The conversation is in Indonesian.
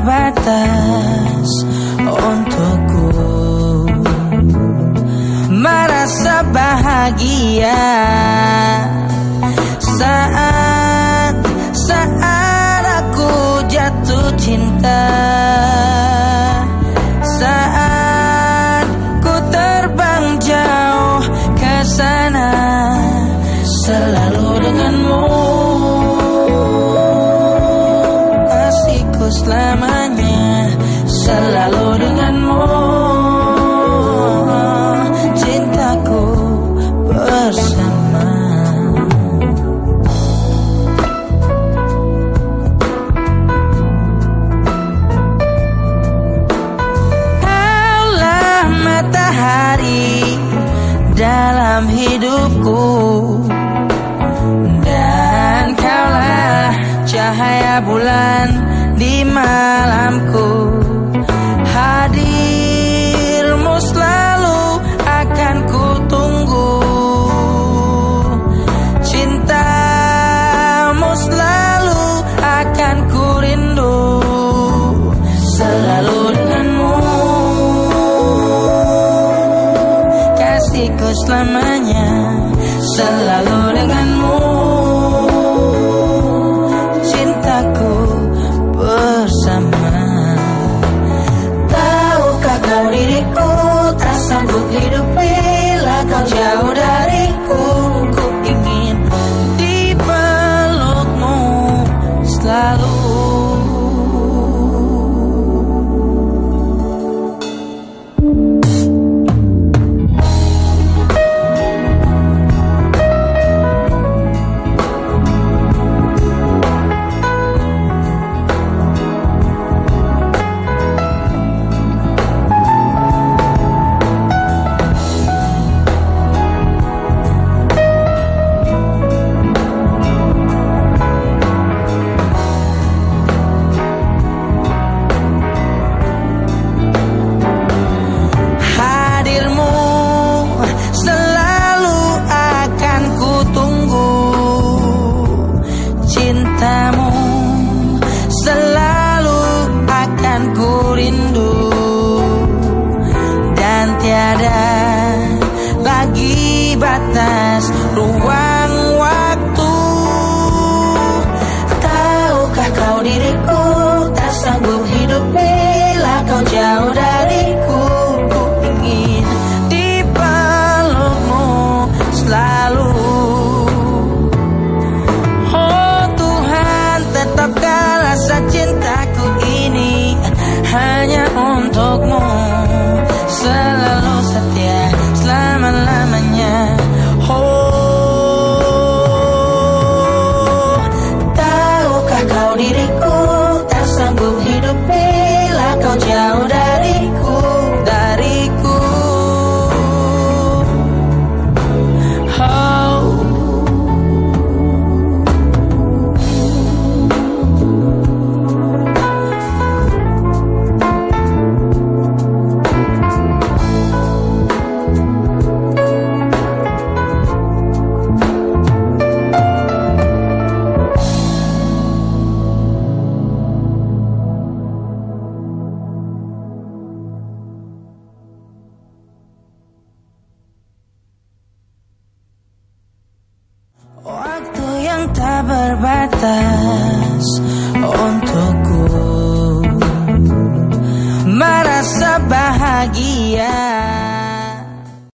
terbatas untukku merasa bahagia saat aku jatuh cinta, saat ku terbang jauh ke sana, selalu denganmu, kasihku selamanya, selalu denganmu, cintaku bersama. Kaulah matahari dalam hidupku, dan kaulah cahaya bulan di malamku. Hadirmu selalu akan ku tunggu, cintamu selalu akan ku rindu, selalu denganmu, kasihku selamanya, selalu denganmu, cintaku bersama. Tahukah kau diriku tak sanggup hidup bila kau jauh dariku. Ku ingin dipelukmu selalu. Batas ruang waktu. Tahukah kau diriku tak sanggup hidup bila kau jauh dariku. Ku ingin dipelukmu selalu. Oh Tuhan, tetapkan rasa cintaku ini hanya untukmu, selalu setia selama-lamanya. Oh, tahukah kau diriku tak sanggup hidup bila kau jauh dariku. Oh. Waktu yang tak berbatas untukku merasa bahagia.